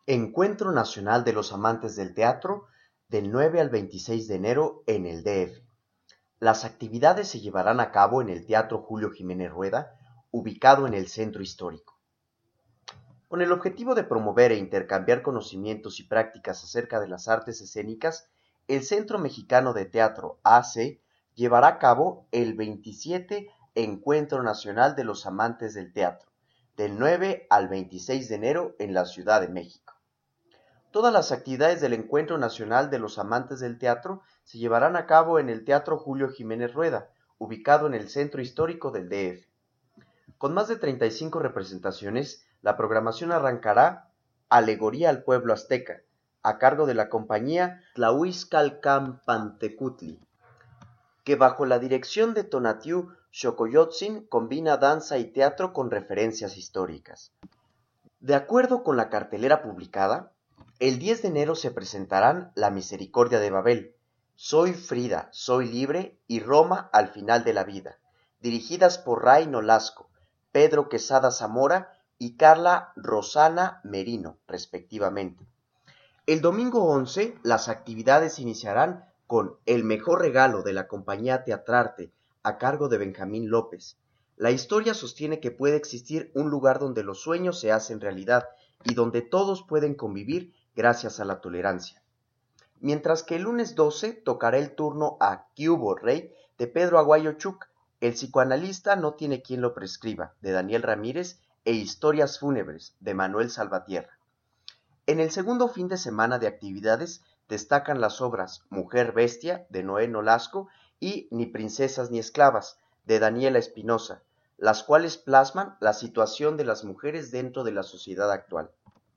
Encuentro Nacional de los Amantes del Teatro del 9 al 26 de enero en el DF. Las actividades se llevarán a cabo en el Teatro Julio Jiménez Rueda, ubicado en el Centro Histórico. Con el objetivo de promover e intercambiar conocimientos y prácticas acerca de las artes escénicas, el Centro Mexicano de Teatro AC llevará a cabo el 27 Encuentro Nacional de los Amantes del Teatro, del 9 al 26 de enero en la Ciudad de México. Todas las actividades del Encuentro Nacional de los Amantes del Teatro se llevarán a cabo en el Teatro Julio Jiménez Rueda, ubicado en el Centro Histórico del DF. Con más de 35 representaciones, la programación arrancará Alegoría al Pueblo Azteca, a cargo de la compañía Tlahuizcalcampantecuhtli, que bajo la dirección de Tonatiuh Xocoyotzin combina danza y teatro con referencias históricas. De acuerdo con la cartelera publicada, el 10 de enero se presentarán La Misericordia de Babel, Soy Frida, Soy Libre y Roma al Final de la Vida, dirigidas por Ray Nolasco, Pedro Quesada Zamora y Carla Rosana Merino, respectivamente. El domingo 11, las actividades iniciarán con El Mejor Regalo de la compañía Teatrarte, a cargo de Benjamín López. La historia sostiene que puede existir un lugar donde los sueños se hacen realidad y donde todos pueden convivir gracias a la tolerancia. Mientras que el lunes 12 tocará el turno a ¿Qué hubo, Rey? De Pedro Aguayo Chuc, El psicoanalista no tiene quien lo prescriba, de Daniel Ramírez, e Historias fúnebres, de Manuel Salvatierra. En el segundo fin de semana de actividades destacan las obras Mujer Bestia, de Noé Nolasco, y Ni princesas ni esclavas, de Daniela Espinosa, las cuales plasman la situación de las mujeres dentro de la sociedad actual.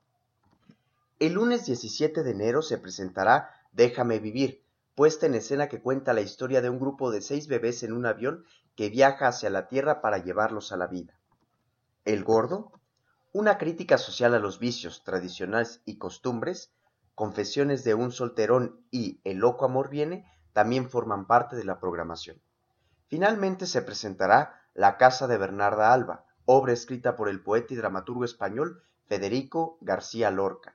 El lunes 17 de enero se presentará Déjame vivir, puesta en escena que cuenta la historia de un grupo de 6 bebés en un avión que viaja hacia la Tierra para llevarlos a la vida. El Gordo, una crítica social a los vicios, tradicionales y costumbres, Confesiones de un solterón y El loco amor viene también forman parte de la programación. Finalmente se presentará La casa de Bernarda Alba, obra escrita por el poeta y dramaturgo español Federico García Lorca,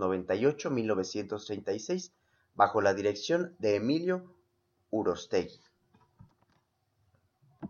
1898-1936, bajo la dirección de Emilio Urostegui.